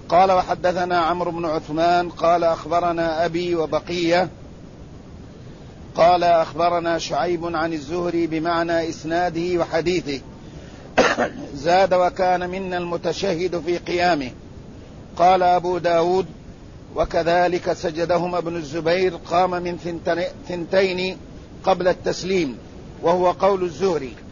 قال وحدثنا عمرو بن عثمان قال أخبرنا أبي وبقية قال أخبرنا شعيب عن الزهري بمعنى إسناده وحديثه. زاد وكان منا المتشهد في قيامه. قال أبو داود وكذلك سجدهما ابن الزبير قام من 2 قبل التسليم، وهو قول الزهري.